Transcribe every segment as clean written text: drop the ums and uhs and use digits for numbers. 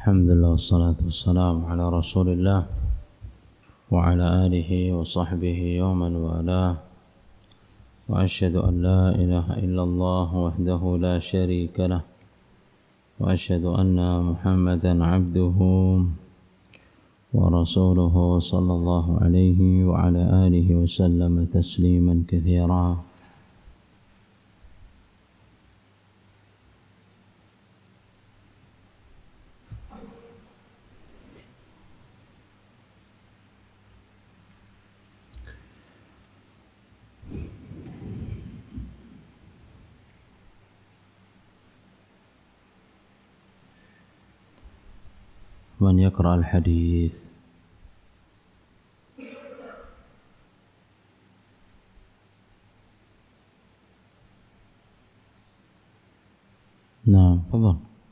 Alhamdulillah wassalatu wassalamu ala Rasulillah wa ala alihi wa sahbihi wa man walah. Wa asyhadu an la ilaha illallah wahdahu la syarika lah wa asyhadu anna Muhammadan abduhu wa rasuluhu sallallahu alaihi wa ala alihi wa sallam tasliman katsira. من يقرأ الحديث؟ نعم تفضل.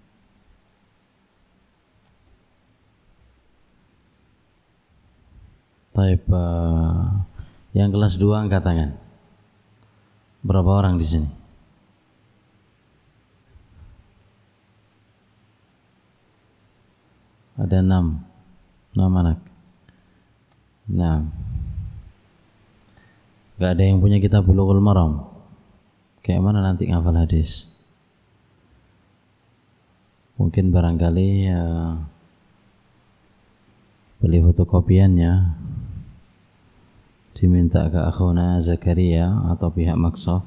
Baik, yang kelas 2 angkat tangan. Berapa orang di sini? Ada 6 anak. Nah, gak ada yang punya kitab Bulughul Maram. Kayak mana nanti ngafal hadis? Mungkin barangkali beli fotokopiannya, diminta ke akhuna Zakaria atau pihak Maksaf.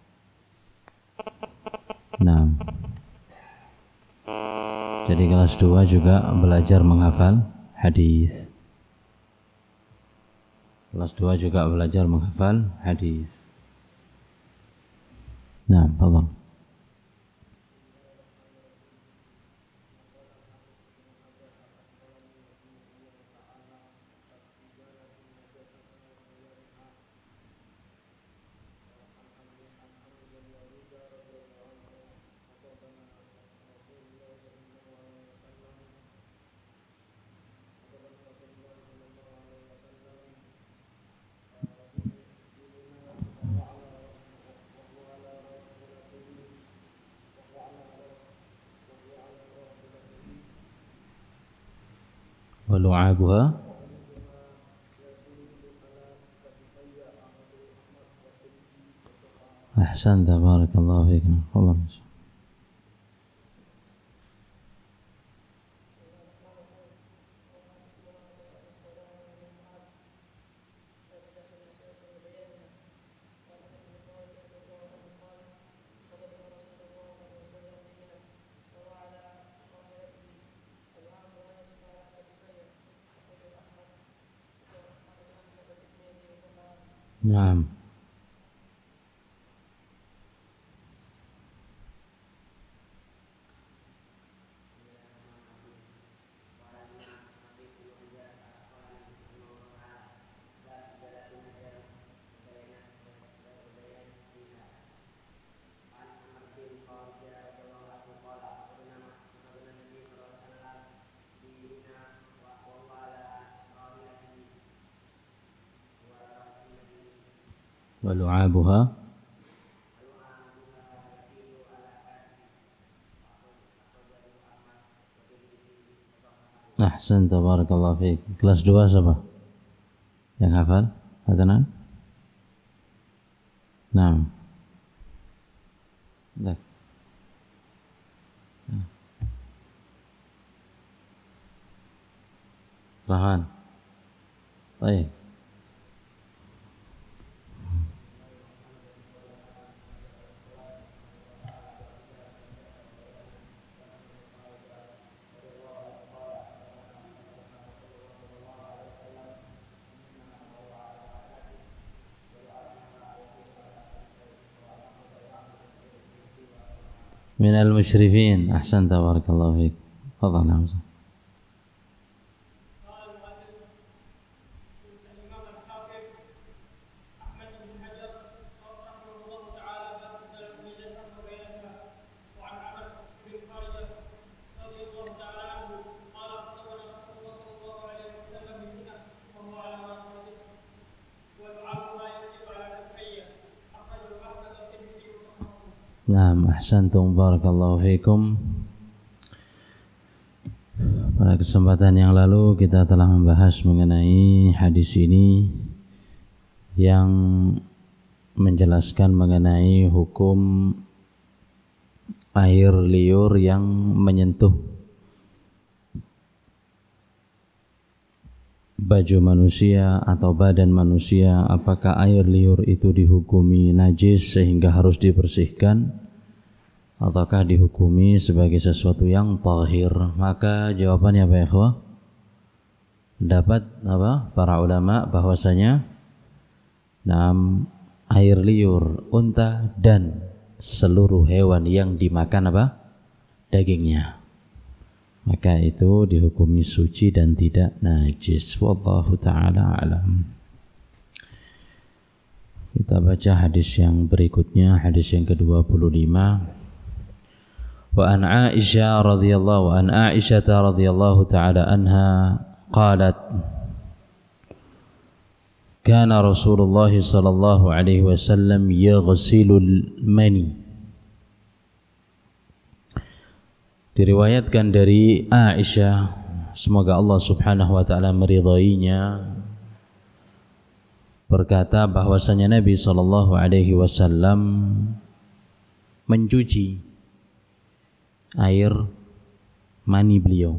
Nah, jadi kelas 2 juga belajar menghafal hadis. Kelas 2 juga belajar menghafal hadis. Nah, tafadhal. ولعابها أحسنت بارك الله فيك. تفضل. نعم. ولعابها أحسنت بارك الله فيك. Kelas 2 siapa yang hafal? Hadanan? Nah. Dah. Rahan. Baik. من المشرفين. أحسنت بارك الله فيك. تفضل يا حمزة. Naam, ahsantum barakallahu fikum. Pada kesempatan yang lalu kita telah membahas mengenai hadis ini yang menjelaskan mengenai hukum air liur yang menyentuh baju manusia atau badan manusia. Apakah air liur itu dihukumi najis sehingga harus dibersihkan, ataukah dihukumi sebagai sesuatu yang tahir? Maka jawabannya apa ya ikhwah? Dapat para ulama bahwasanya air liur unta dan seluruh hewan yang dimakan dagingnya, maka itu dihukumi suci dan tidak najis. Wallahu ta'ala alam. Kita baca hadis yang berikutnya, hadis yang ke-25. وعن عائشة رضي الله تعالى عنها قالت كان رسول الله صلى الله عليه وسلم يغسل المني. Diriwayatkan dari Aisyah, semoga Allah subhanahu wa ta'ala meridainya, berkata bahwasanya Nabi sallallahu alaihi wasallam mencuci air mani beliau.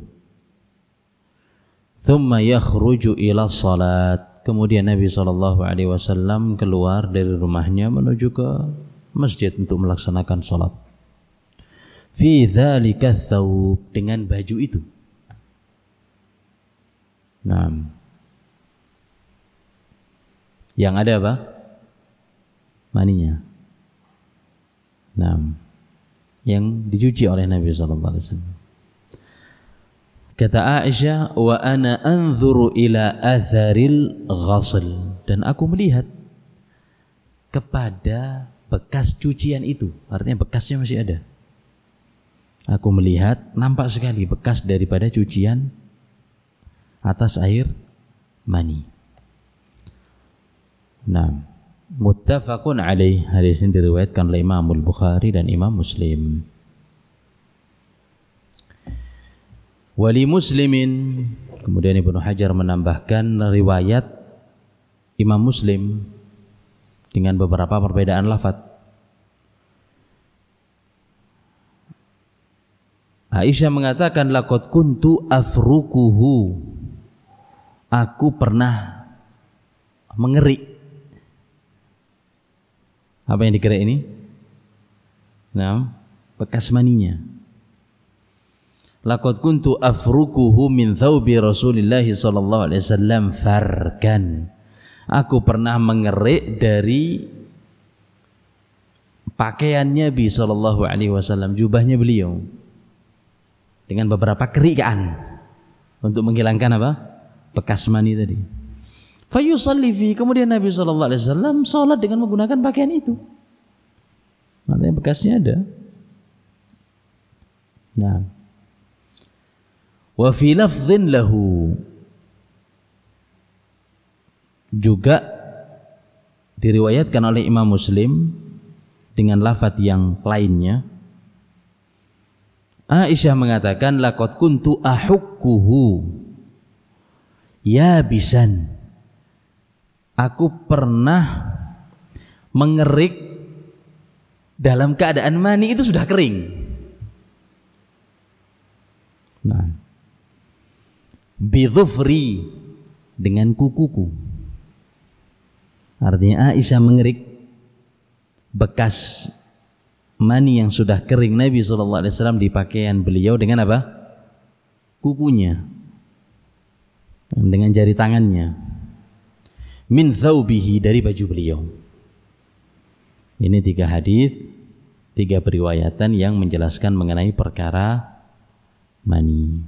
Thumma yakhruju ila salat. Kemudian Nabi SAW keluar dari rumahnya menuju ke masjid untuk melaksanakan salat. Fi dzalika tsawb, dengan baju itu. Yang ada apa? Maninya. Yang dicuci oleh Nabi SAW. Kata Aisyah, wa ana anzuru ila atharil ghasl, dan aku melihat kepada bekas cucian itu, artinya bekasnya masih ada. Aku melihat nampak sekali bekas daripada cucian atas air mani. Muttafaqun alaih. Hadis ini diriwayatkan oleh Imam Al-Bukhari dan Imam Muslim. Wali Muslimin, kemudian Ibnu Hajar menambahkan riwayat Imam Muslim dengan beberapa perbedaan lafaz. Aisyah mengatakan laqad kuntu afrukuhu, aku pernah mengerik. Apa yang dikerik ini? Bekas maninya. Laqad kuntu afrukuhu min thawbi Rasulillah sallallahu alaihi wasallam farkan. Aku pernah mengerik dari pakaian Nabi sallallahu alaihi wasallam, jubahnya beliau, dengan beberapa kerikan untuk menghilangkan bekas mani tadi. Fayusalli fi, kemudian Nabi sallallahu alaihi wasallam salat dengan menggunakan pakaian itu. Artinya bekasnya ada. Wa fi lafdhin lahu, juga diriwayatkan oleh Imam Muslim dengan lafaz yang lainnya. Aisyah mengatakan laqad kuntu ahukkuhu yabisan, aku pernah mengerik dalam keadaan mani itu sudah kering. Bidhufri, dengan kukuku. Artinya Aisyah mengerik bekas mani yang sudah kering Nabi SAW di pakaian beliau dengan kukunya, dengan jari tangannya. Min thawbihi, dari baju beliau. Ini 3 hadis, 3 periwayatan yang menjelaskan mengenai perkara mani.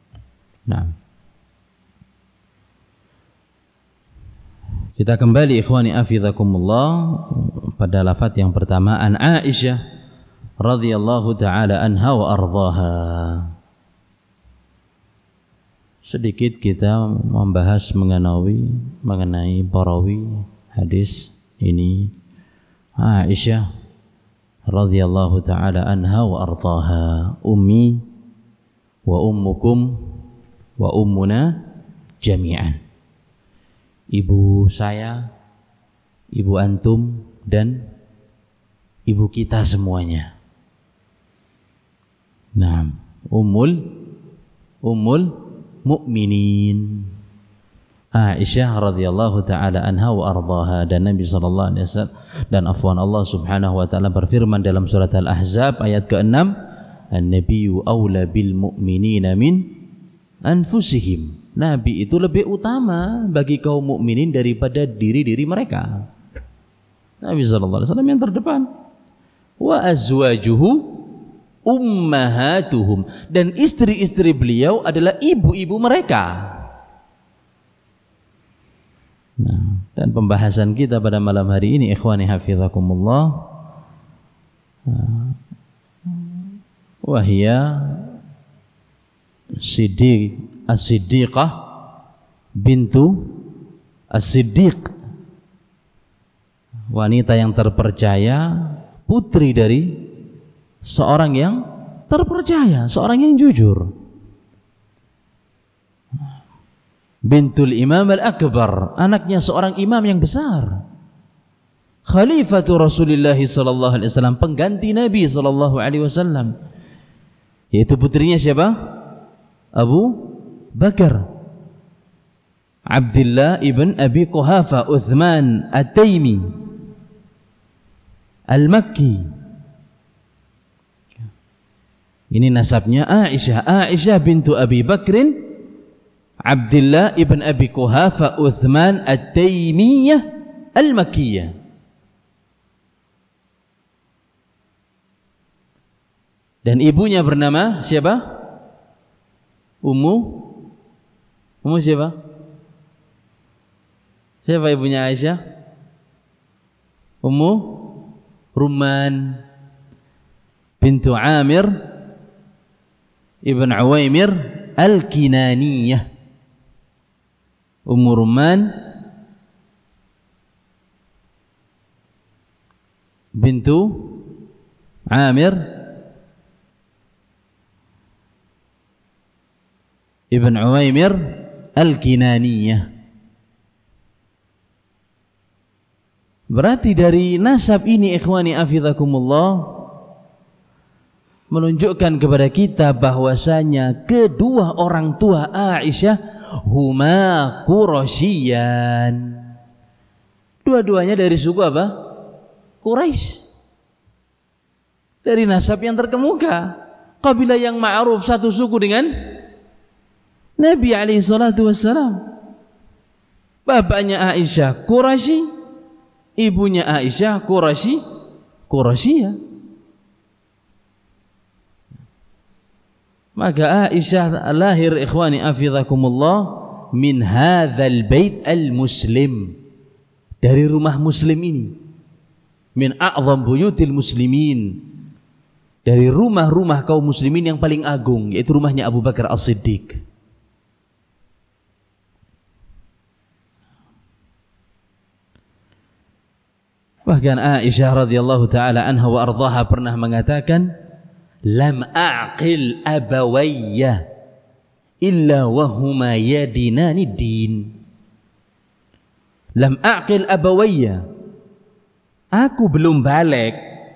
Kita kembali ikhwani afizakumullah pada lafaz yang pertama, an Aisyah radhiyallahu taala anha wa ardhaha. Sedikit kita membahas mengenai perawi hadis ini. Aisyah radhiyallahu taala anha wa ardhaha, ummi wa ummukum wa ummuna jami'an. Ibu saya, ibu antum, dan ibu kita semuanya. Nah, ummul mukminin Aisyah radhiyallahu taala anha wa ardhaha, dan Nabi sallallahu alaihi wasallam dan afwan Allah Subhanahu wa taala berfirman dalam surat Al-Ahzab ayat ke-6, "An-nabiyyu aula bil mu'minina min anfusihim." Nabi itu lebih utama bagi kaum mukminin daripada diri-diri mereka. Nabi sallallahu alaihi wasallam yang terdepan. Wa azwajuhu ummahatuhum, dan istri-istri beliau adalah ibu-ibu mereka. Nah, dan pembahasan kita pada malam hari ini, ikhwani hafizakumullah, wahia as-siddiqah bintu as-siddiq, wanita yang terpercaya, putri dari seorang yang terpercaya, seorang yang jujur. Bintul Imam Al-Akbar, anaknya seorang imam yang besar. Khalifatu Rasulullah sallallahu alaihi wasallam, pengganti Nabi sallallahu alaihi wasallam. Yaitu putrinya siapa? Abu Bakar. Abdullah ibn Abi Quhafa Uthman At-Taimi Al-Makki. Ini nasabnya Aisyah. Aisyah bintu Abi Bakrin Abdullah ibn Abi Quhafa Uthman At-Taimiyah Al-Makkiyah. Dan ibunya bernama siapa? Ummu siapa? Siapa ibunya Aisyah? Ummu Rumman bintu Amir ibn Uwaimir Al-Kinaniyah. Ummu Rumman bintu Amir ibn Uwaimir Al-Kinaniyah. Berarti dari nasab ini, ikhwani afizakumullah, menunjukkan kepada kita bahwasanya kedua orang tua Aisyah huma Quraisyan. Dua-duanya dari suku apa? Quraisy. Dari nasab yang terkemuka, kabilah yang ma'ruf, satu suku dengan Nabi alaihi salatu wassalam. Bapaknya Aisyah Quraisy, ibunya Aisyah Quraisyah. Maka Aisyah lahir, ikhwani afizakumullah, min hadzal bait al-muslim, dari rumah muslim ini, min a'zam buyutil muslimin, dari rumah-rumah kaum muslimin yang paling agung, yaitu rumahnya Abu Bakar As-Siddiq. Bahkan Aisyah radhiyallahu taala anha wa ardhaha pernah mengatakan, lam a'qil abawayya illa wahuma yadinani din. Lam a'qil abawayya, aku belum balik,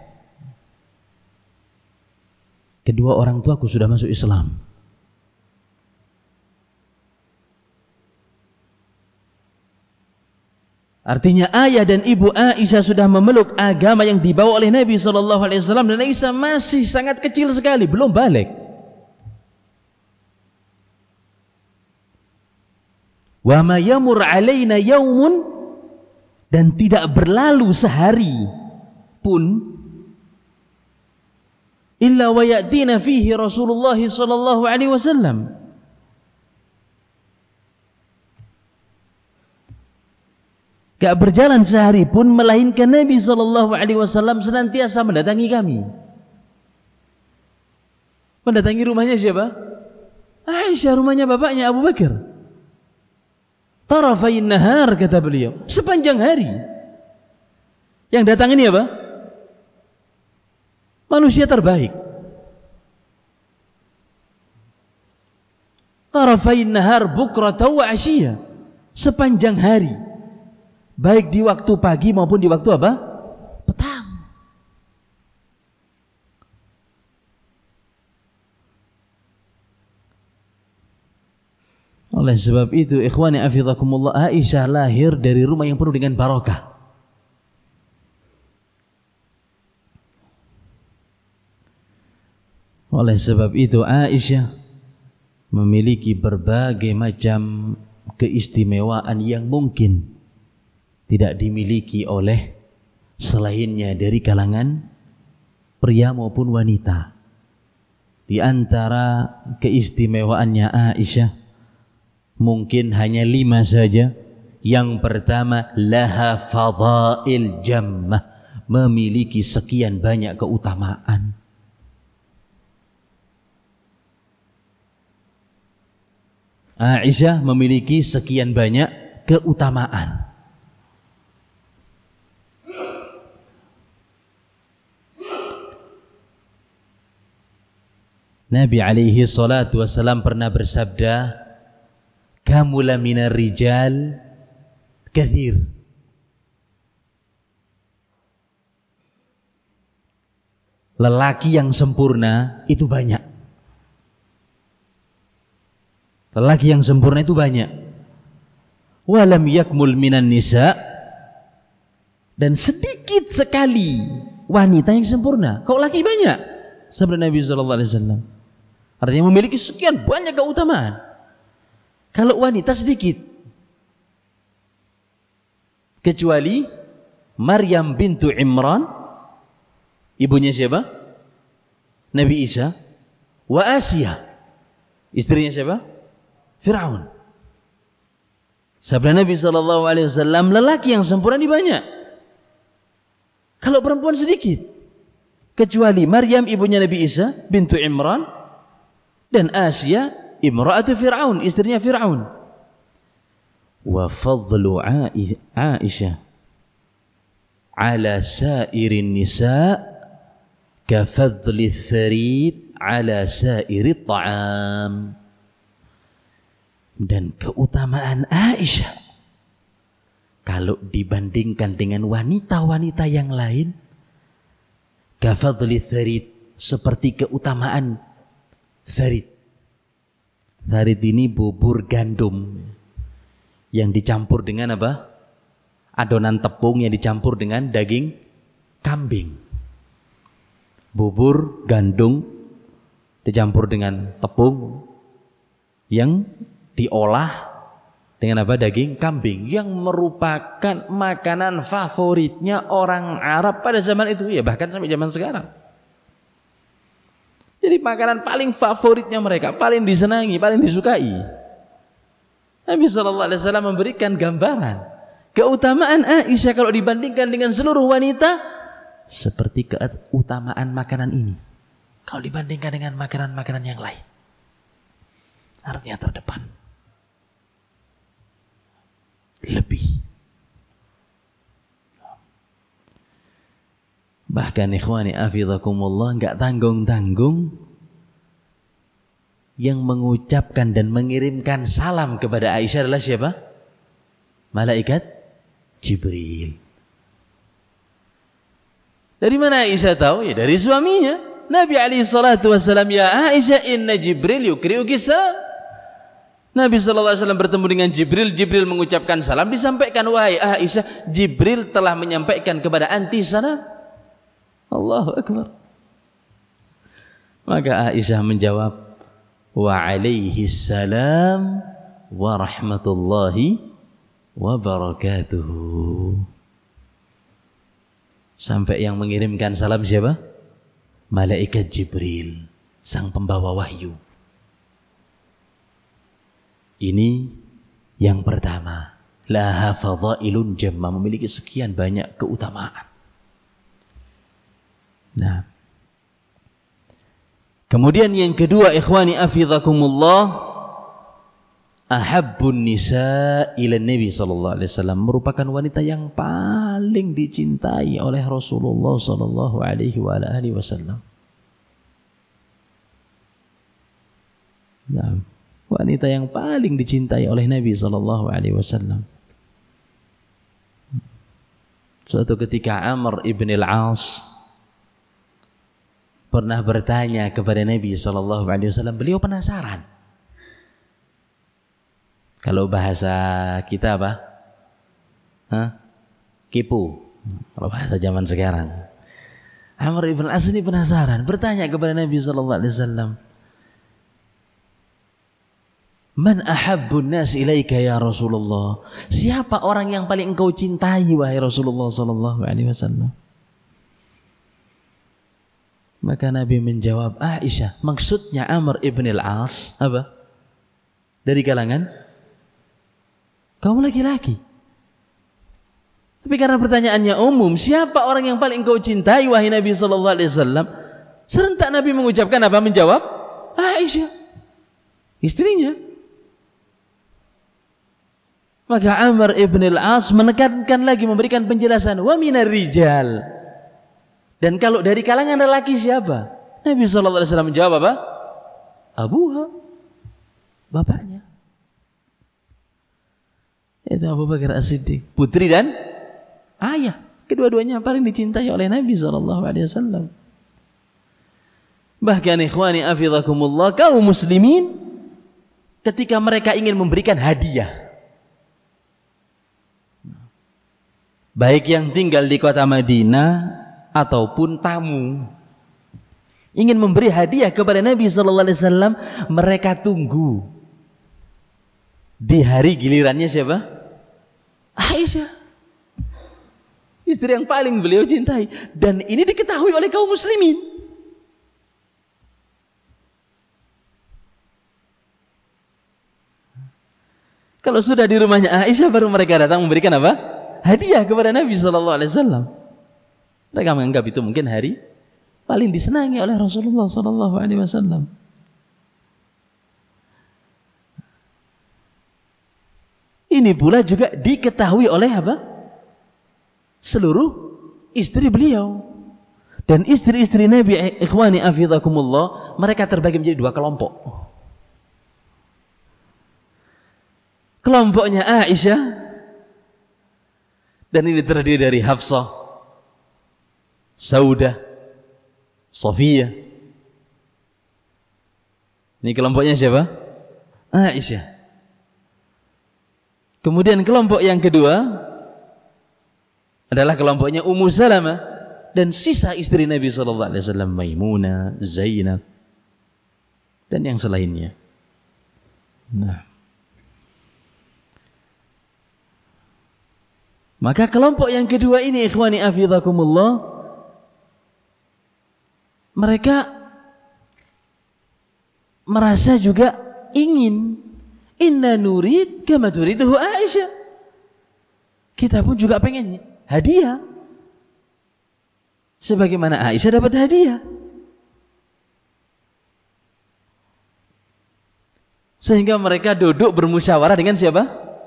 kedua orang tuaku sudah masuk Islam. Artinya ayah dan ibu Aisyah sudah memeluk agama yang dibawa oleh Nabi SAW, dan Aisyah masih sangat kecil sekali, belum balik. Wa ma yamur alaina yaumun, dan tidak berlalu sehari pun, illa wa ya'tina fihi Rasulullah SAW. Gak berjalan sehari pun melainkan Nabi SAW senantiasa mendatangi kami. Mendatangi rumahnya siapa? Aisyah, rumahnya bapaknya Abu Bakar. Tarafain nahar, kata beliau, sepanjang hari. Yang datang ini apa? Manusia terbaik. Tarafain nahar bukratan wa asyiya. Sepanjang hari. Baik di waktu pagi maupun di waktu apa? Petang. Oleh sebab itu, ikhwani afidhakumullah, Aisyah lahir dari rumah yang penuh dengan barakah. Oleh sebab itu, Aisyah memiliki berbagai macam keistimewaan yang mungkin tidak dimiliki oleh selainnya dari kalangan pria maupun wanita. Di antara keistimewaannya Aisyah mungkin hanya 5 saja. Yang pertama, laha fadail jammah, memiliki sekian banyak keutamaan. Aisyah memiliki sekian banyak keutamaan. Nabi alaihi salatu wassalam pernah bersabda, kamula minar rijal kathir. Lelaki yang sempurna itu banyak. Lelaki yang sempurna itu banyak. Walam yakmul minan nisa, dan sedikit sekali wanita yang sempurna. Kau laki banyak. Sabda Nabi sallallahu alaihi wasallam. Artinya memiliki sekian banyak keutamaan. Kalau wanita sedikit. Kecuali Maryam bintu Imran, ibunya siapa? Nabi Isa. Wa Asiyah, istrinya siapa? Fir'aun. Sabda Nabi sallallahu alaihi wasallam, lelaki yang sempurna ini banyak. Kalau perempuan sedikit. Kecuali Maryam ibunya Nabi Isa bintu Imran dan Asiyah imra'atu Fir'aun, istrinya Fir'aun. Wa fadlu Aisyah ala sairin nisa ka fadli tharid ala sairi ta'am. Dan keutamaan Aisyah kalau dibandingkan dengan wanita-wanita yang lain, kafadli tharid, seperti keutamaan tharid. Tharid ini bubur gandum yang dicampur dengan apa? Adonan tepung yang dicampur dengan daging kambing. Bubur gandum dicampur dengan tepung yang diolah dengan apa? Daging kambing, yang merupakan makanan favoritnya orang Arab pada zaman itu, ya bahkan sampai zaman sekarang. Jadi makanan paling favoritnya mereka, paling disenangi, paling disukai. Nabi sallallahu alaihi wasallam memberikan gambaran keutamaan Aisyah kalau dibandingkan dengan seluruh wanita, seperti keutamaan makanan ini kalau dibandingkan dengan makanan-makanan yang lain. Artinya terdepan. Lebih. Bahkan ikhwani afidhakumullah, enggak tanggung-tanggung yang mengucapkan dan mengirimkan salam kepada Aisyah adalah siapa? Malaikat Jibril. Dari mana Aisyah tahu? Ya dari suaminya. Nabi alaihi salatu wasallam, ya Aisyah, inna Jibril yukri'uki salam. Nabi sallallahu alaihi wasallam bertemu dengan Jibril. Jibril mengucapkan salam, disampaikan, wahai Aisyah, Jibril telah menyampaikan kepada anti salam. Allahu akbar. Maka Aisyah menjawab, wa alaihi salam wa rahmatullahi wa barakatuhu. Sampai yang mengirimkan salam siapa? Malaikat Jibril, sang pembawa wahyu. Ini yang pertama, laha fadailun jammah, memiliki sekian banyak keutamaan. Nah, kemudian yang kedua, ikhwani afidhakumullah, ahabbun nisa ila Nabi sallallahu alaihi wasallam, merupakan wanita yang paling dicintai oleh Rasulullah sallallahu alaihi wasallam. Nah, wanita yang paling dicintai oleh Nabi sallallahu alaihi wasallam. Suatu ketika Amr ibn al-As pernah bertanya kepada Nabi sallallahu alaihi wasallam, beliau penasaran. Kalau bahasa kita apa? Kipu. Kalau bahasa zaman sekarang. Amr ibn al-As ini penasaran, bertanya kepada Nabi sallallahu alaihi wasallam, "Man ahabbun nas ilaika ya Rasulullah?" Siapa orang yang paling engkau cintai wahai Rasulullah sallallahu alaihi wasallam? Maka Nabi menjawab, Aisyah. Maksudnya Amr ibn al-As apa? Dari kalangan kaum laki-laki. Tapi karena pertanyaannya umum, siapa orang yang paling engkau cintai wahai Nabi sallallahu alaihi wasallam? Serentak Nabi mengucapkan apa? Menjawab, Aisyah, istrinya. Maka Amr ibn al-As menekankan lagi, memberikan penjelasan, wa minar rijal. Dan kalau dari kalangan lelaki siapa? Nabi sallallahu alaihi wasallam menjawab apa? Abuha, bapaknya. Itu Abu Bakar As-Siddiq, putri dan ayah. Kedua-duanya paling dicintai oleh Nabi sallallahu alaihi wasallam. Bahkan ikhwani afizakumullah, kaum muslimin ketika mereka ingin memberikan hadiah, baik yang tinggal di kota Madinah ataupun tamu, ingin memberi hadiah kepada Nabi sallallahu alaihi wasallam, mereka tunggu di hari gilirannya siapa? Aisyah, istri yang paling beliau cintai, dan ini diketahui oleh kaum muslimin. Kalau sudah di rumahnya Aisyah, baru mereka datang memberikan apa? Hadiah kepada Nabi sallallahu alaihi wasallam. Mereka menganggap itu mungkin hari paling disenangi oleh Rasulullah sallallahu alaihi wasallam. Ini pula juga diketahui oleh apa? Seluruh istri beliau. Dan istri-istri Nabi, ikhwani afizakumullah, mereka terbagi menjadi dua kelompok. Kelompoknya Aisyah, dan ini terdiri dari Hafsah, Saudah, Safiyah. Ini kelompoknya siapa? Aisyah. Kemudian kelompok yang kedua adalah kelompoknya Ummu Salamah dan sisa istri Nabi sallallahu alaihi wasallam, Maimunah, Zainab, dan yang selainnya. Nah, maka kelompok yang kedua ini, ikhwani afizakumullah, mereka merasa juga ingin, inna nurid kama turiduhu Aisyah. Kita pun juga pengen hadiah sebagaimana Aisyah dapat hadiah. Sehingga mereka duduk bermusyawarah dengan siapa?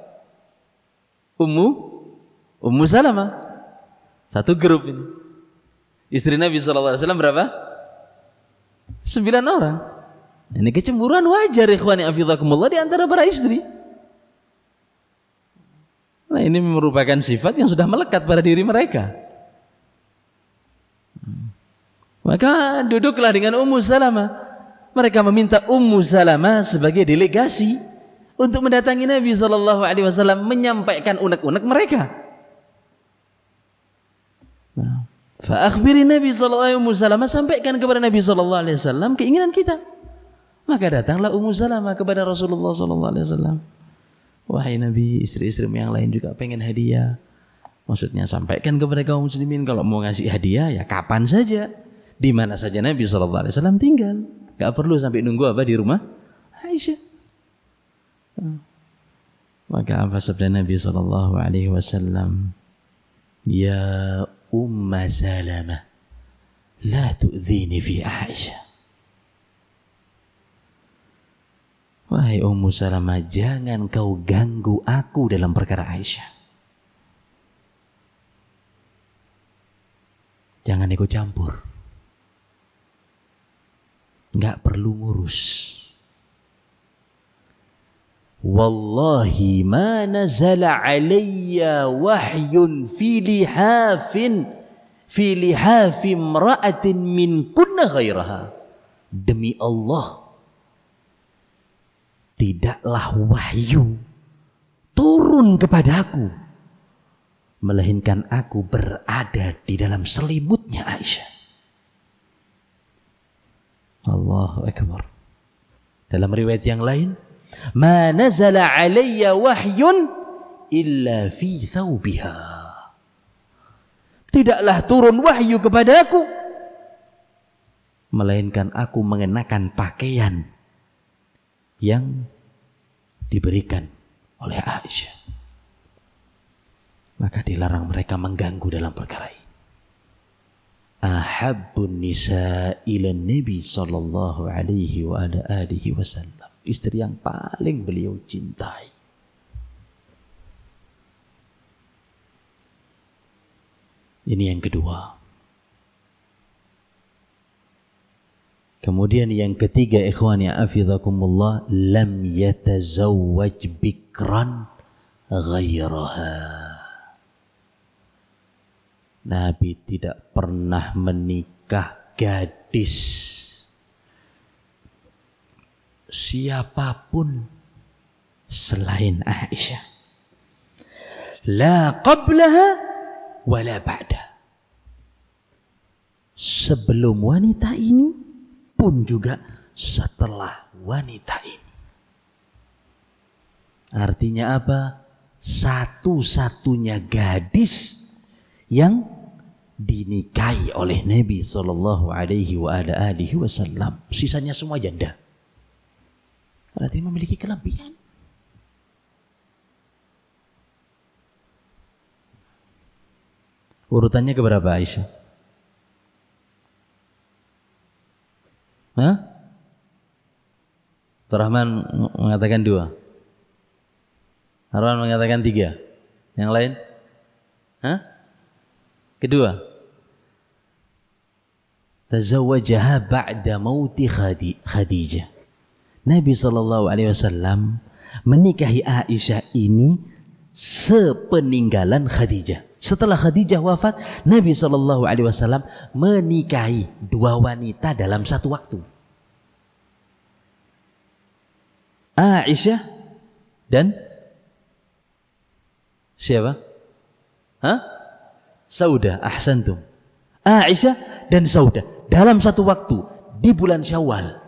Ummu Salamah. Satu grup ini. Istri Nabi sallallahu alaihi wasallam berapa? 9 orang. Ini kecemburuan wajar, ikhwani afizakumullah, di antara para istri. Nah, ini merupakan sifat yang sudah melekat pada diri mereka. Maka duduklah dengan Ummu Salamah. Mereka meminta Ummu Salamah sebagai delegasi untuk mendatangi Nabi sallallahu alaihi wasallam, menyampaikan unek-unek mereka. Nah, fa akhbiri Nabi sallallahu alaihi wasallam, sampaikan kepada Nabi sallallahu alaihi wasallam keinginan kita. Maka datanglah Ummu Salamah kepada Rasulullah sallallahu alaihi wasallam. Wahai Nabi, istri-istrimu yang lain juga pengen hadiah. Maksudnya sampaikan kepada kaum muslimin kalau mau ngasih hadiah ya kapan saja, di mana saja Nabi sallallahu alaihi wasallam tinggal. Enggak perlu sampai nunggu apa di rumah Aisyah. Maka apa sabda Nabi sallallahu alaihi wasallam? Ya Umma Salamah, la tu'dhini fi Aisyah. Wahai Ummu Salamah, jangan kau ganggu aku dalam perkara Aisyah. Jangan ikut campur. Enggak perlu ngurus. wallahi ma nazala alayya wahyun fi lihafi imra'atin min kunna ghairaha. Demi Allah, tidaklah wahyu turun kepadaku melainkan aku berada di dalam selimutnya Aisyah. Allahu Akbar. Dalam riwayat yang lain, ma nazala alayya wahyun illa fi thawbiha. Tidaklah turun wahyu kepadaku melainkan aku mengenakan pakaian yang diberikan oleh Aisyah. Maka dilarang mereka mengganggu dalam perkara ini. Ahabbun nisa ila Nabi sallallahu alaihi wa ala alihi wasallam. Istri yang paling beliau cintai. Ini yang kedua. Kemudian yang ketiga, ikhwani afizakumullah, lam yatazawwaj bikran ghairaha. Nabi tidak pernah menikah gadis siapapun selain Aisyah. La qablaha wa la ba'da. Sebelum wanita ini pun juga setelah wanita ini. Artinya apa? Satu-satunya gadis yang dinikahi oleh Nabi sallallahu alaihi wa ala alihi wasallam. Sisanya semua janda. Berarti memiliki kelebihan. Urutannya keberapa Aisyah? Hah? Rahman mengatakan 2. Harwan mengatakan 3. Yang lain? Hah? Kedua. Tazawwajaha ba'da mauti Khadijah. Nabi sallallahu alaihi wasallam menikahi Aisyah ini sepeninggalan Khadijah. Setelah Khadijah wafat, Nabi sallallahu alaihi wasallam menikahi 2 wanita dalam satu waktu. Aisyah dan siapa? Hah? Saudah. Ahsantum. Aisyah dan Saudah dalam satu waktu di bulan Syawal.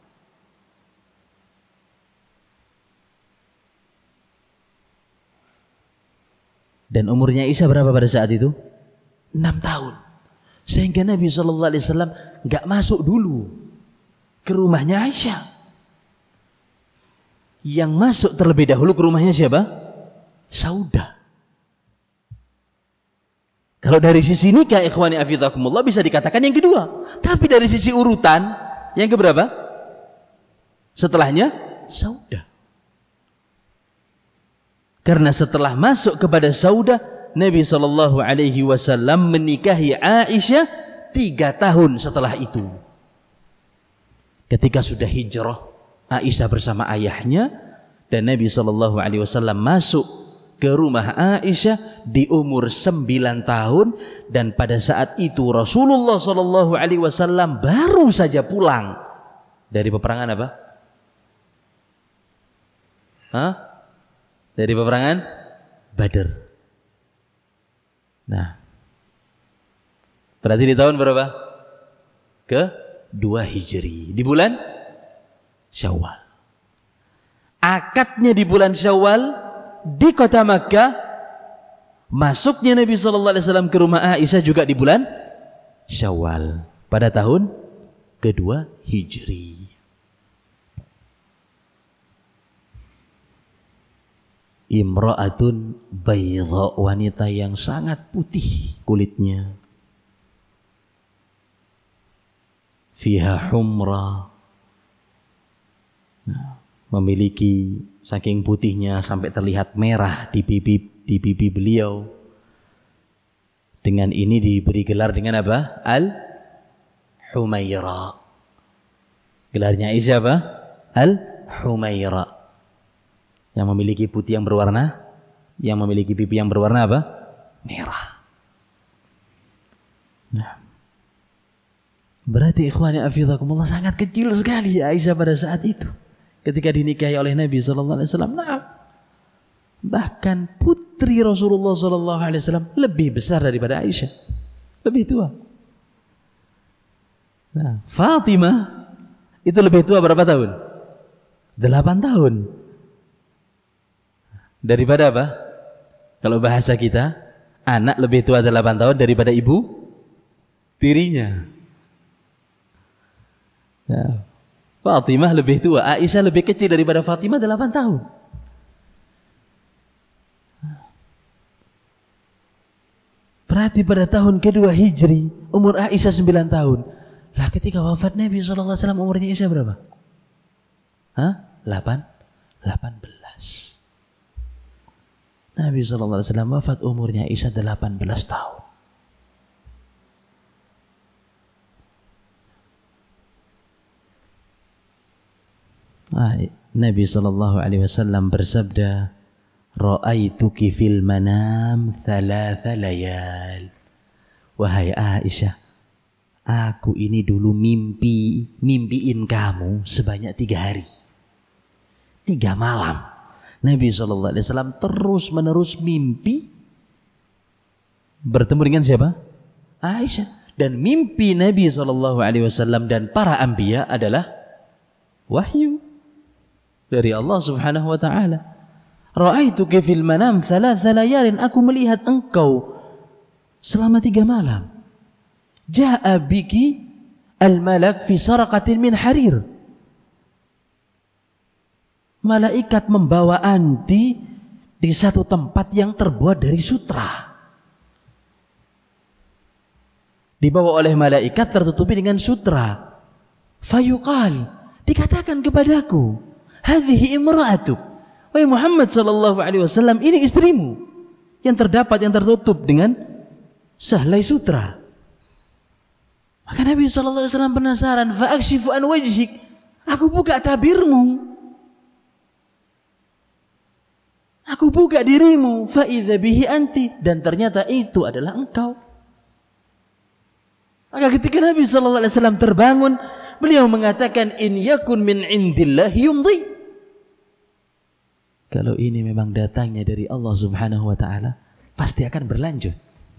Dan umurnya Aisyah berapa pada saat itu? 6 tahun. Sehingga Nabi SAW gak masuk dulu ke rumahnya Aisyah. Yang masuk terlebih dahulu ke rumahnya siapa? Saudah. Kalau dari sisi nikah, ikhwani afizakumullah, bisa dikatakan yang kedua. Tapi dari sisi urutan, yang keberapa? Setelahnya, Saudah. Karena setelah masuk kepada Saudah, Nabi SAW menikahi Aisyah 3 tahun setelah itu. Ketika sudah hijrah, Aisyah bersama ayahnya, dan Nabi SAW masuk ke rumah Aisyah di umur 9 tahun, dan pada saat itu Rasulullah SAW baru saja pulang dari peperangan apa? Hah? Dari peperangan Badar. Nah, berarti di tahun berapa? Ke-2 Hijri, di bulan Syawal. Akadnya di bulan Syawal di kota Makkah. Masuknya Nabi SAW ke rumah Aisyah juga di bulan Syawal pada tahun ke-2 Hijri. Imra'atun baydha, wanita yang sangat putih kulitnya. Fiha humra, memiliki saking putihnya sampai terlihat merah di pipi beliau. Dengan ini diberi gelar dengan apa? Al-Humaira. Gelarnya Aisyah apa? Al-Humaira. Yang memiliki putih yang berwarna, yang memiliki pipi yang berwarna apa? Merah. Nah, berarti ikhwani afidakumullah sangat kecil sekali Aisyah pada saat itu ketika dinikahi oleh Nabi sallallahu alaihi wasallam. Nah, bahkan putri Rasulullah sallallahu alaihi wasallam lebih besar daripada Aisyah. Lebih tua. Nah, Fatimah itu lebih tua berapa tahun? 8 tahun. Daripada apa? Kalau bahasa kita, anak lebih tua 8 tahun daripada ibu tirinya. Nah, Fatimah lebih tua, Aisyah lebih kecil daripada Fatimah 8 tahun. Berarti pada tahun kedua Hijri, umur Aisyah 9 tahun. Lah ketika wafat Nabi SAW umurnya Aisyah berapa? 18. Nabi SAW wafat umurnya Aisyah 18 tahun. Nabi SAW bersabda, Ra'aituki fil manam thalatha layal. Wahai Aisyah, aku ini dulu mimpiin kamu sebanyak 3 hari. 3 malam. Nabi SAW terus menerus mimpi bertemu dengan siapa? Aisyah. Dan mimpi Nabi SAW dan para anbiya adalah wahyu dari Allah Subhanahu wa taala. Ra'aituki fil manam thalatha layalin, aku melihat engkau selama 3 malam. Ja'a biki al-malak fi saraqatin min harir. Malaikat membawa anti di satu tempat yang terbuat dari sutra. Dibawa oleh malaikat tertutupi dengan sutra. Fayuqal, dikatakan kepadaku, hadhihi imra'atuk. Wahai Muhammad sallallahu alaihi wasallam, ini istrimu yang tertutup dengan sehelai sutra. Maka Nabi sallallahu alaihi wasallam penasaran, fa akshifu an wajhik. Aku buka tabirmu. Aku buka dirimu, fa idza bihi anti, dan ternyata itu adalah engkau. Maka ketika Nabi sallallahu alaihi wasallam terbangun, beliau mengatakan, in yakun min indillahi yumdi. Kalau ini memang datangnya dari Allah Subhanahu wa taala, pasti akan berlanjut.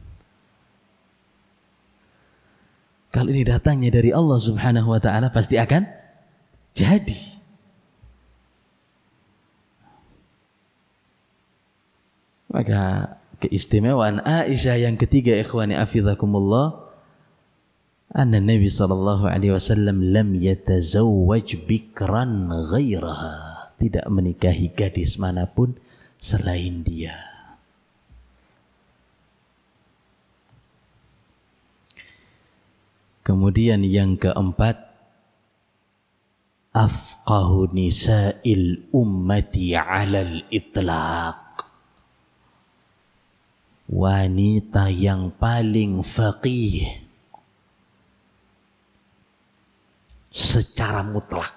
Kalau ini datangnya dari Allah Subhanahu wa taala, pasti akan jadi. Maka keistimewaan Aisyah yang ketiga, ikhwani afidakumullah, anna Nabi sallallahu alaihi wasallam lam yatazawwaj bikran ghairaha. Tidak menikahi gadis manapun selain dia. Kemudian yang keempat, afqahu nisa'il ummati 'alal itlaq. Wanita yang paling faqih secara mutlak.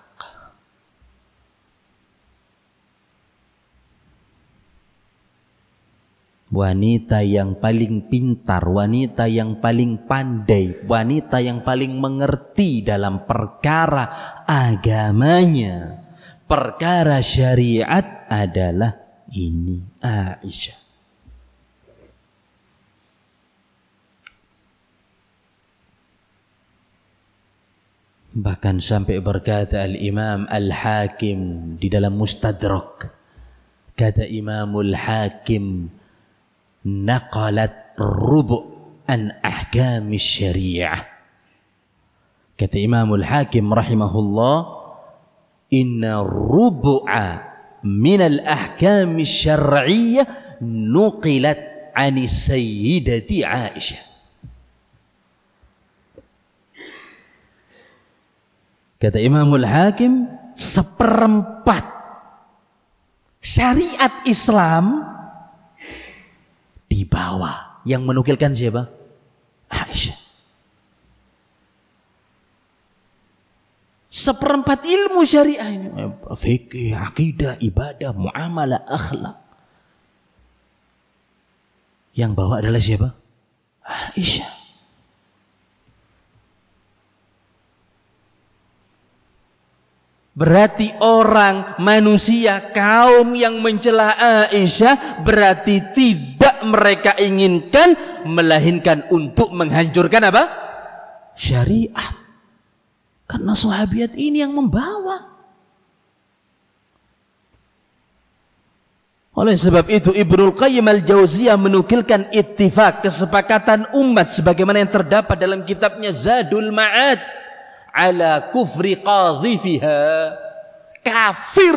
Wanita yang paling pintar, wanita yang paling pandai, wanita yang paling mengerti dalam perkara agamanya, perkara syariat adalah ini Aisyah. Bahkan sampai berkata Al-Imam Al-Hakim di dalam Mustadrak, kata Imamul Hakim, naqalat rubu' an ahkam syariah. Kata Imamul Hakim rahimahullah, inna rubu'a min al-ahkam syar'iyyah nuqilat 'ani sayyidati Aisyah. Kata Imamul Hakim, 1/4 syariat Islam dibawa. Yang menukilkan siapa? Aisyah. Seperempat ilmu syariah ini. Fikih, akidah, ibadah, muamalah, akhlak. Yang bawa adalah siapa? Aisyah. Berarti orang, manusia, kaum yang mencela Aisyah berarti tidak mereka inginkan, melainkan untuk menghancurkan apa? Syariat. Karena sahabiat ini yang membawa. Oleh sebab itu Ibnul Qayyim al-Jauziyah menukilkan ittifaq, kesepakatan umat sebagaimana yang terdapat dalam kitabnya Zadul Ma'ad ala kufri qadhifiha. Kafir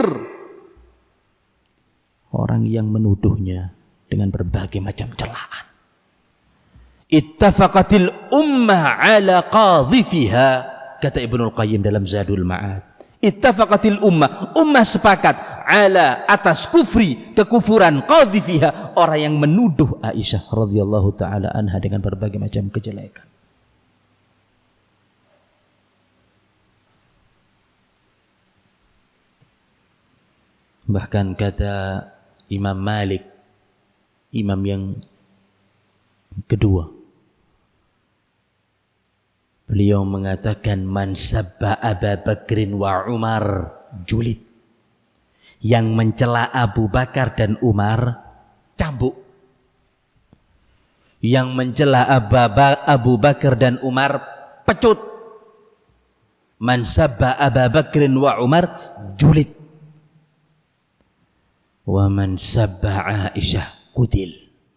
orang yang menuduhnya dengan berbagai macam celaan. Ittafaqatil ummah ala qadhifiha, kata Ibnul Qayyim dalam Zadul Ma'ad. Ittafaqatil ummah sepakat ala atas kufri, kekufuran, qadhifiha, orang yang menuduh Aisyah radhiyallahu taala anha dengan berbagai macam kejelekan. Bahkan kata Imam Malik, imam yang kedua, beliau mengatakan man sabba Abu Bakrin wa Umar julid. Yang mencela Abu Bakar dan Umar cambuk. Yang mencela Abu Bakar dan Umar pecut. Man sabba Abu Bakrin wa Umar julid. Wa man sabba Aisyah kutil.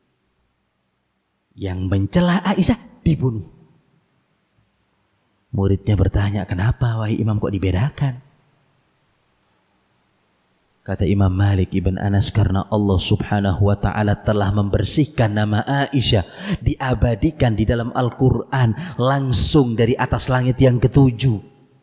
Yang mencela Aisyah dibunuh. Muridnya bertanya, kenapa wahai imam kok dibedakan? Kata Imam Malik ibn Anas, karena Allah subhanahu wa ta'ala telah membersihkan nama Aisyah, diabadikan di dalam Al-Quran langsung dari atas langit yang ketujuh.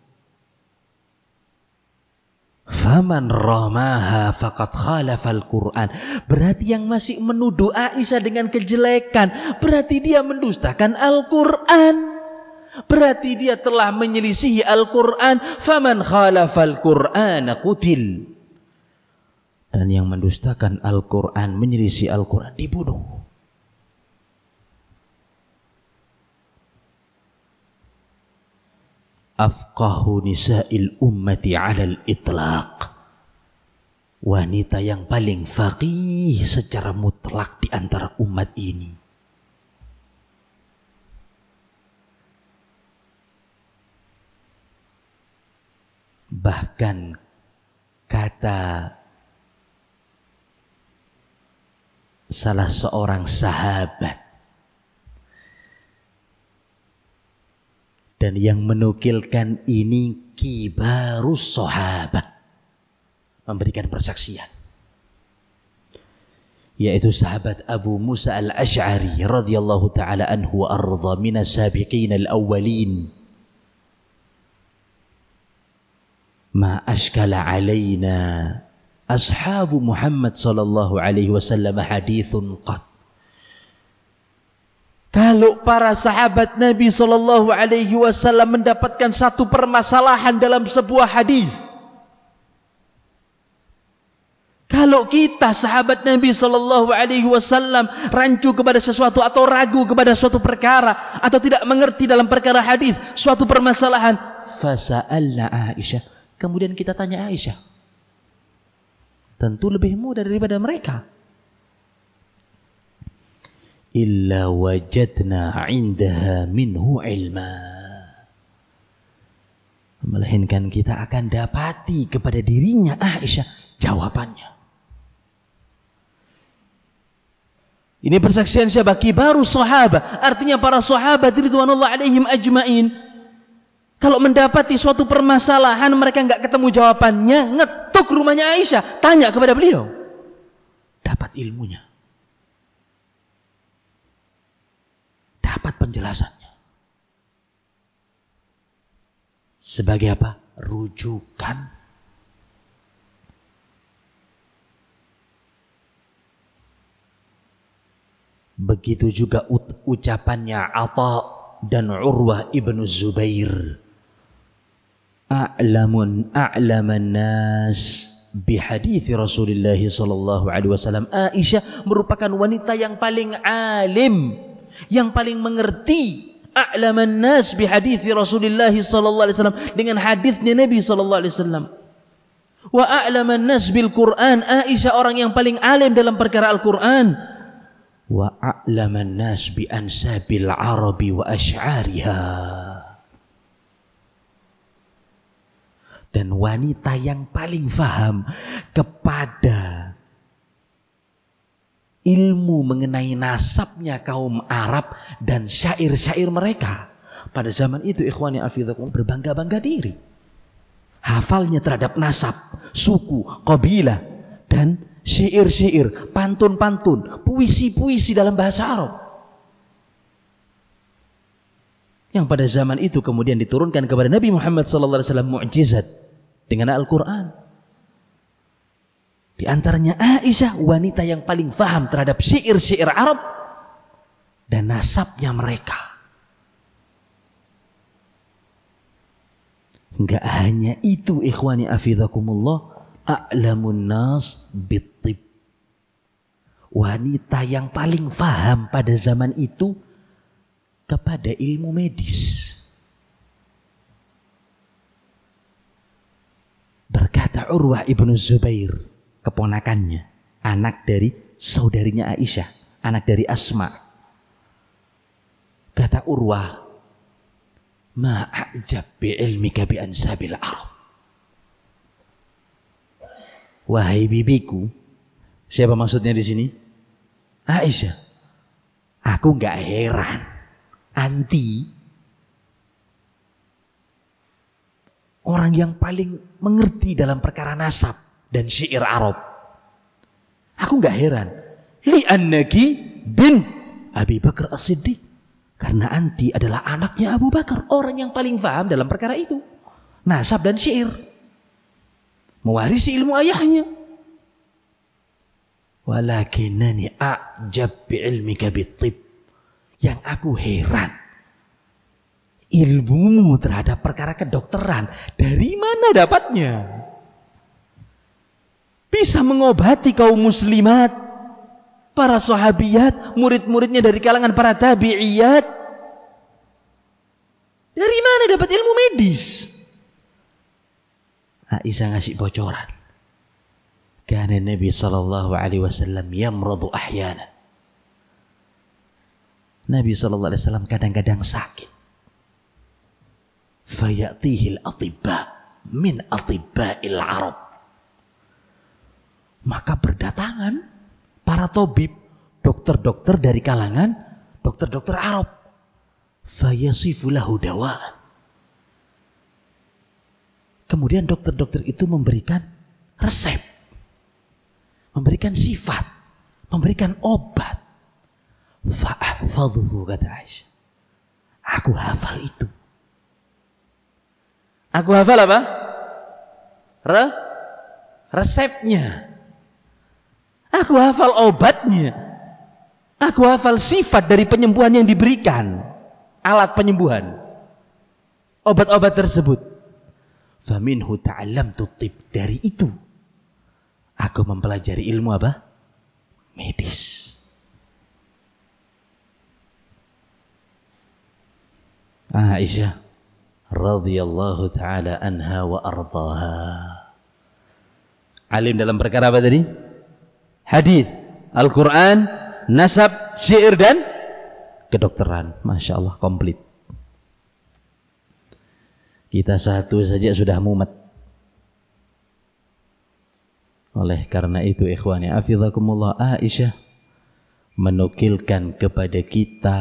Faman ramaha faqad khalafa al-Quran. Berarti yang masih menuduh Aisyah dengan kejelekan, berarti dia mendustakan Al-Quran. Berarti dia telah menyelisihi Al-Quran. Faman khalafa al-Qur'ana qutil. Dan yang mendustakan Al-Quran, menyelisih Al-Quran, dibunuh. Afqahu nisa'il ummati 'alal itlaq. Wanita yang paling faqih secara mutlak di antara umat ini. Bahkan kata salah seorang sahabat, dan yang menukilkan ini kibarus sahabat, memberikan persaksian, yaitu sahabat Abu Musa al-Ash'ari radhiyallahu ta'ala anhu wa arda minas sabiqin al-awwalin. Ma ashkala alaina ashabu Muhammad sallallahu alaihi wasallam hadithun qat. Kalau para sahabat Nabi sallallahu alaihi wasallam mendapatkan satu permasalahan dalam sebuah hadis, kalau kita sahabat Nabi sallallahu alaihi wasallam rancu kepada sesuatu atau ragu kepada suatu perkara atau tidak mengerti dalam perkara hadis suatu permasalahan, fasa'alna Aisyah, kemudian kita tanya Aisyah, tentu lebih mudah daripada mereka. Illa wajadna 'indaha minhu ilma. Melainkan kita akan dapati kepada dirinya Aisyah jawabannya. Ini persaksian siapa? Kibaru sahabat. Artinya para sahabat ridwanullah alaihim ajmain, kalau mendapati suatu permasalahan mereka enggak ketemu jawabannya, ngetuk rumahnya Aisyah, tanya kepada beliau, dapat ilmunya, dapat penjelasannya. Sebagai apa? Rujukan. Begitu juga ucapannya Atha dan Urwah ibnu Zubair. a'laman nas bihadits Rasulullah sallallahu alaihi wasallam. Aisyah merupakan wanita yang paling alim, yang paling mengerti. A'laman nas bihadits Rasulullah sallallahu alaihi wasallam, dengan hadisnya Nabi sallallahu alaihi wasallam. Wa a'laman nas bil Quran. Aisyah orang yang paling alim dalam perkara Al-Quran. Wa a'laman nas bi ansabil arabi wa asy'ariha. Dan wanita yang paling faham kepada ilmu mengenai nasabnya kaum Arab dan syair-syair mereka. Pada zaman itu ikhwani afidakum berbangga-bangga diri. Hafalnya terhadap nasab, suku, kabilah, dan syair-syair, pantun-pantun, puisi-puisi dalam bahasa Arab. Yang pada zaman itu kemudian diturunkan kepada Nabi Muhammad SAW mukjizat dengan Al-Quran. Di antaranya Aisyah, wanita yang paling faham terhadap syair-syair Arab dan nasabnya mereka. Enggak hanya itu ikhwani afidhakumullah, a'lamun nas bittib. Wanita yang paling faham pada zaman itu kepada ilmu medis. Berkata Urwah ibnu Zubair, keponakannya, anak dari saudarinya Aisyah, anak dari Asma. Kata Urwah, ma a'jab bi'ilmika bi ansabil Arab. Wahai bibiku, siapa maksudnya di sini? Aisyah. Aku enggak heran, anti orang yang paling mengerti dalam perkara nasab dan syair Arab. Aku enggak heran. Li'annaki bin Abi Bakar As-Siddiq. Karena anti adalah anaknya Abu Bakar, orang yang paling faham dalam perkara itu. Nasab dan syair. Mewarisi ilmu ayahnya. Walakinani a'jab bi'ilmika bittib. Yang aku heran, ilmumu terhadap perkara kedokteran, dari mana dapatnya? Bisa mengobati kaum muslimat, para sahabiyat, murid-muridnya dari kalangan para tabi'iyat. Dari mana dapat ilmu medis? Aisyah ngasih bocoran. Kana Nabi sallallahu alaihi wasallam yamradu ahyanan. Nabi sallallahu alaihi wasallam kadang-kadang sakit. Fayatihi al-atibba min atibba'il Arab. Maka berdatangan para tabib, dokter-dokter dari kalangan dokter-dokter Arab. Fayasifu lahu dawa'an. Kemudian dokter-dokter itu memberikan resep, memberikan sifat, memberikan obat. Fa'ahfadhuhu, kata Aisyah. Aku hafal itu. Aku hafal apa? Resepnya. Aku hafal obatnya. Aku hafal sifat dari penyembuhan yang diberikan. Alat penyembuhan. Obat-obat tersebut. Faminhu ta'allamtu tib. Dari itu aku mempelajari ilmu apa? Medis. Aisyah radhiyallahu ta'ala anha wa ardhaha. Alim dalam perkara apa tadi? Hadis, Al-Quran, nasab, syair dan kedokteran. Masya Allah, komplit. Kita satu saja sudah mumet. Oleh karena itu ikhwani afidhakumullah, Aisyah menukilkan kepada kita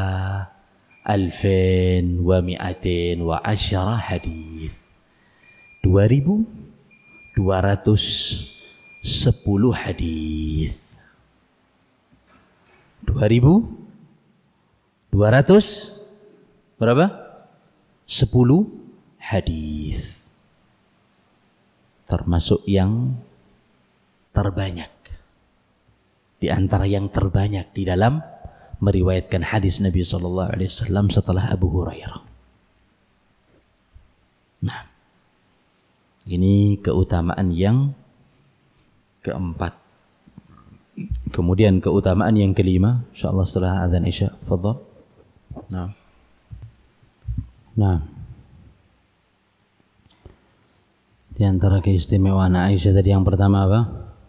2,210 hadis. 2.210 hadis. 2.200 berapa? 10 hadis. Termasuk yang terbanyak. Di antara yang terbanyak di dalam meriwayatkan hadis Nabi SAW setelah Abu Hurairah. Nah, Ini keutamaan yang keempat. Kemudian keutamaan yang kelima, insyaallah setelah azan Isya. Fadhal. Nah. Di antara keistimewaan Aisyah tadi yang pertama apa?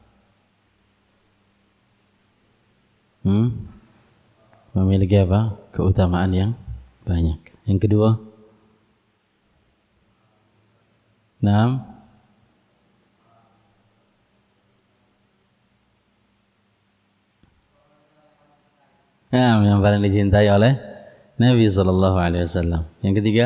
Memiliki apa? Keutamaan yang banyak. Yang kedua? Nah, yang paling dicintai oleh Nabi sallallahu alaihi wasallam. Yang ketiga?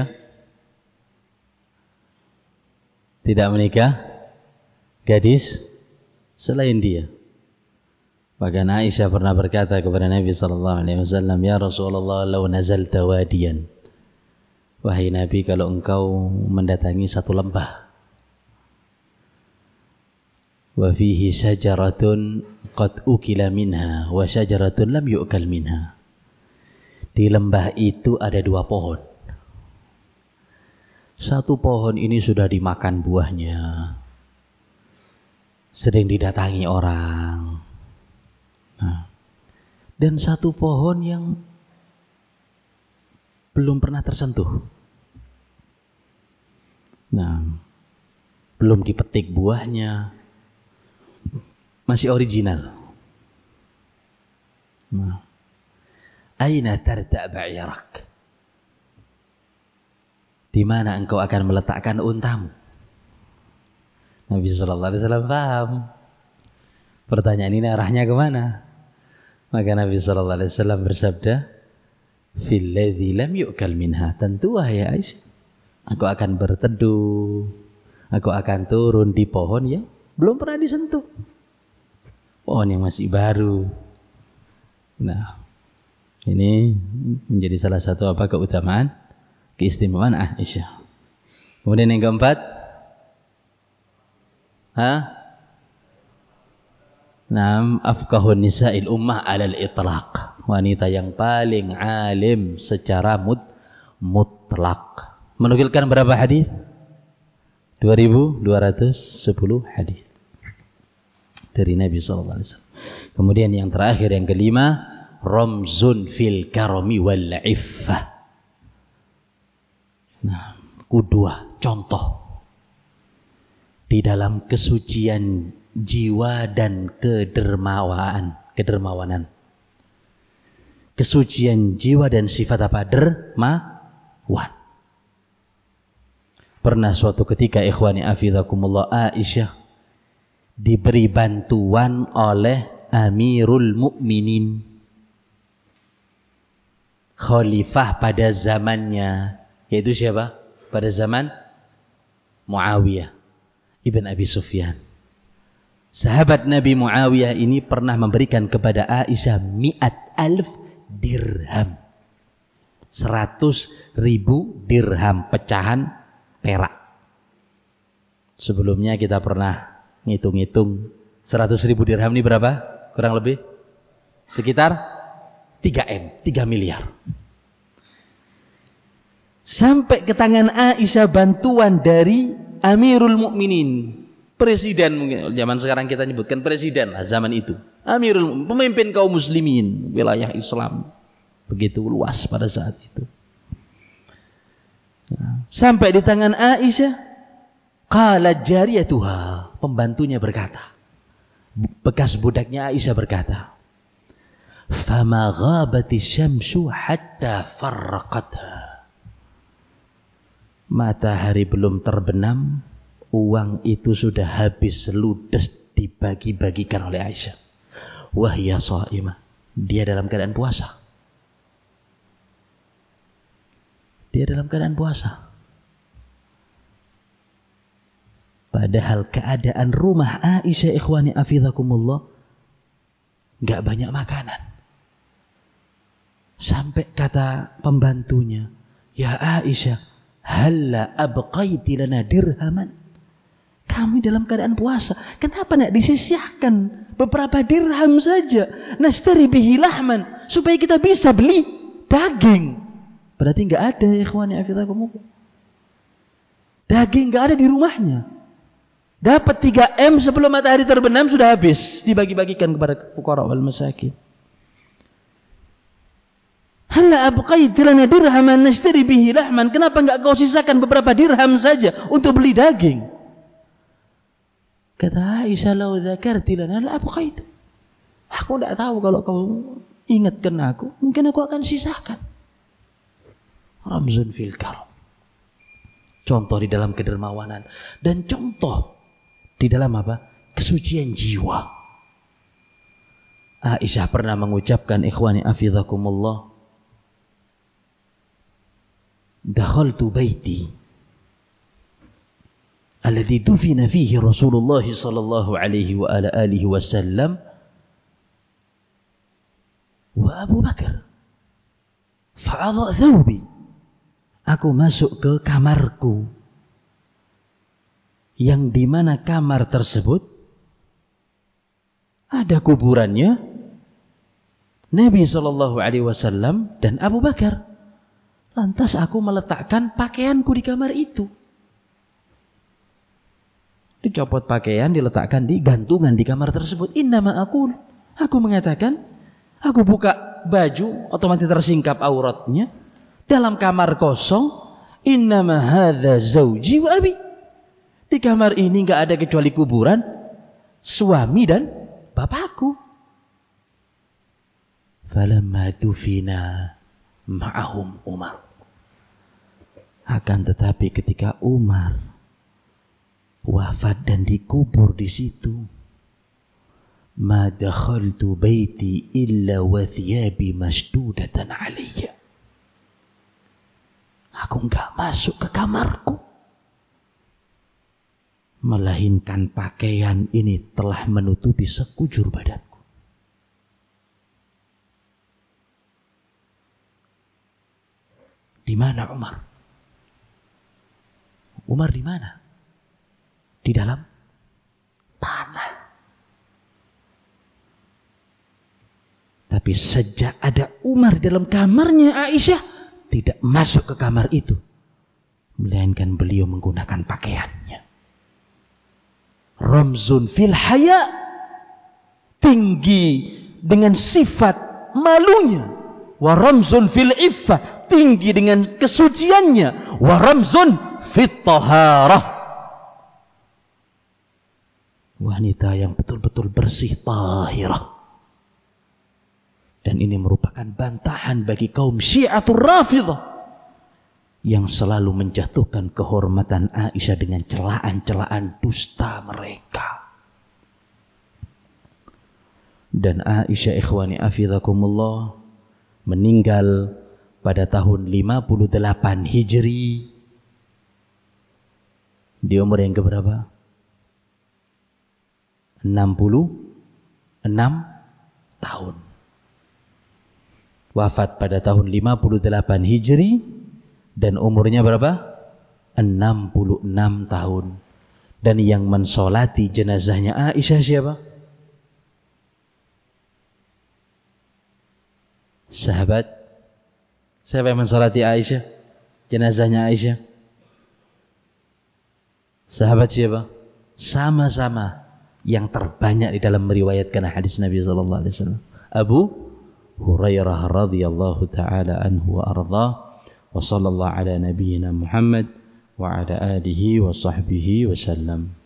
Tidak menikah gadis selain dia. Bahkan Aisyah pernah berkata kepada Nabi sallallahu alaihi wasallam, "Ya Rasulullah, law nazalta wadiyan." Wahai Nabi, kalau engkau mendatangi satu lembah, wa fihi syajaratun qad ukila minha wa syajaratun lam yu'kal minha. Di lembah itu ada dua pohon. Satu pohon ini sudah dimakan buahnya, sering didatangi orang. Nah, dan satu pohon yang belum pernah tersentuh. Nah, belum dipetik buahnya, masih original. Nah, aina tarta' ba'irak? Di mana engkau akan meletakkan untamu? Nabi sallallahu alaihi wasallam paham pertanyaan ini arahnya kemana. Maka Nabi sallallahu alaihi wasallam bersabda, "Fil ladzi lam yu'kal minha." Tentu wahai Aisyah, aku akan berteduh, aku akan turun di pohon yang belum pernah disentuh, pohon yang masih baru. Nah, ini menjadi salah satu keutamaan, keistimewaan Aisyah. Kemudian yang keempat, Naam, afqahun nisa'il ummah 'alal itlaq. Wanita yang paling alim secara mutlak. Menukilkan berapa hadis? 2210 hadis dari Nabi sallallahu alaihi wasallam. Kemudian yang terakhir, yang kelima, ramzun fil karami wal iffah. Nah, qudwah, contoh di dalam kesucian jiwa dan kedermawanan. Kesucian jiwa dan sifat apa? Dermawan. Pernah suatu ketika, ikhwani afidakumullah, Aisyah diberi bantuan oleh Amirul Mukminin, khalifah pada zamannya, yaitu siapa? Pada zaman Muawiyah ibn Abi Sufyan. Sahabat Nabi Muawiyah ini pernah memberikan kepada Aisyah 100,000 dirham. 100,000 dirham, pecahan perak. Sebelumnya kita pernah ngitung-ngitung 100,000 dirham ini berapa? Kurang lebih sekitar 3 miliar. Sampai ke tangan Aisyah bantuan dari Amirul Mukminin, presiden, mungkin zaman sekarang kita nyebutkan presiden lah zaman itu. Amirul Mukminin, pemimpin kaum muslimin, wilayah Islam begitu luas pada saat itu. Sampai di tangan Aisyah, qalat jariyatuha, pembantunya berkata, bekas budaknya Aisyah berkata, fama ghabati syamsu hatta farraqatha. Matahari belum terbenam, uang itu sudah habis ludes dibagi-bagikan oleh Aisyah. Wahya sha'imah, dia dalam keadaan puasa. Dia dalam keadaan puasa. Padahal keadaan rumah Aisyah, ikhwani afidhakumullah, gak banyak makanan. Sampai kata pembantunya, ya Aisyah, halla abqaiti lana dirhaman. Kami dalam keadaan puasa, kenapa nak disisihkan beberapa dirham saja, nastari bihi lahman, supaya kita bisa beli daging. Berarti enggak ada, ikhwani afidakumullah, daging enggak ada di rumahnya. Dapat 3 M sebelum matahari terbenam sudah habis, dibagi-bagikan kepada fuqara wal masakin. Halla abqait lana dirhaman nashtari bihi lahman. Kenapa enggak kau sisakan beberapa dirham saja untuk beli daging? Kata Aisyah, "Lau dzakarti lana la abqait." Aku enggak tahu, kalau kau ingatkan aku, mungkin aku akan sisakan. Ramzun fil karam. Contoh di dalam kedermawanan dan contoh di dalam apa? Kesucian jiwa. Aisyah pernah mengucapkan, ikhwani afizakumullah, dakhaltu baiti alladhi dufina fihi Rasulullah sallallahu alaihi wa ala alihi wasallam wa Abu Bakar fa'adha thawbi. Aku masuk ke kamarku, yang di mana kamar tersebut ada kuburannya Nabi sallallahu alaihi wasallam dan Abu Bakar. Lantas aku meletakkan pakaianku di kamar itu. Dicopot pakaian, diletakkan di gantungan di kamar tersebut. Innama aku mengatakan, aku buka baju, otomatis tersingkap auratnya. Dalam kamar kosong, innama hadza zauji wa abi. Di kamar ini enggak ada kecuali kuburan suami dan bapakku. Falamma dufina ma'ahum Umar. Akan tetapi ketika Umar wafat dan dikubur di situ, ma dakhaltu baiti illa wa thiyabi masdudatan alayya. Aku enggak masuk ke kamarku, melainkan pakaian ini telah menutupi sekujur badanku. Di mana Umar? Umar di mana? Di dalam tanah. Tapi sejak ada Umar di dalam kamarnya Aisyah, tidak masuk ke kamar itu, melainkan beliau menggunakan pakaiannya. Ramzun fil haya, tinggi dengan sifat malunya. Wa ramzun fil iffah, tinggi dengan kesuciannya. Wa ramzun fit taharah, wanita yang betul-betul bersih, tahirah. Dan ini merupakan bantahan bagi kaum Syiatur Rafidhah yang selalu menjatuhkan kehormatan Aisyah dengan celaan-celaan dusta mereka. Dan Aisyah, ikhwani afizakumullah, meninggal pada tahun 58 Hijri di umur yang keberapa? 66 tahun. Wafat pada tahun 58 Hijri dan umurnya berapa? 66 tahun. Dan yang mensolati jenazahnya Aisyah siapa? Sahabat. Siapa yang mensolati Aisyah? Jenazahnya Aisyah? Sahabat siapa? Sama-sama yang terbanyak di dalam meriwayatkan hadis Nabi sallallahu alaihi wasallam. Abu Hurairah radhiyallahu taala anhu wa ardhah, wa sallallahu ala nabiyyina Muhammad wa ala alihi wa sahbihi wasallam.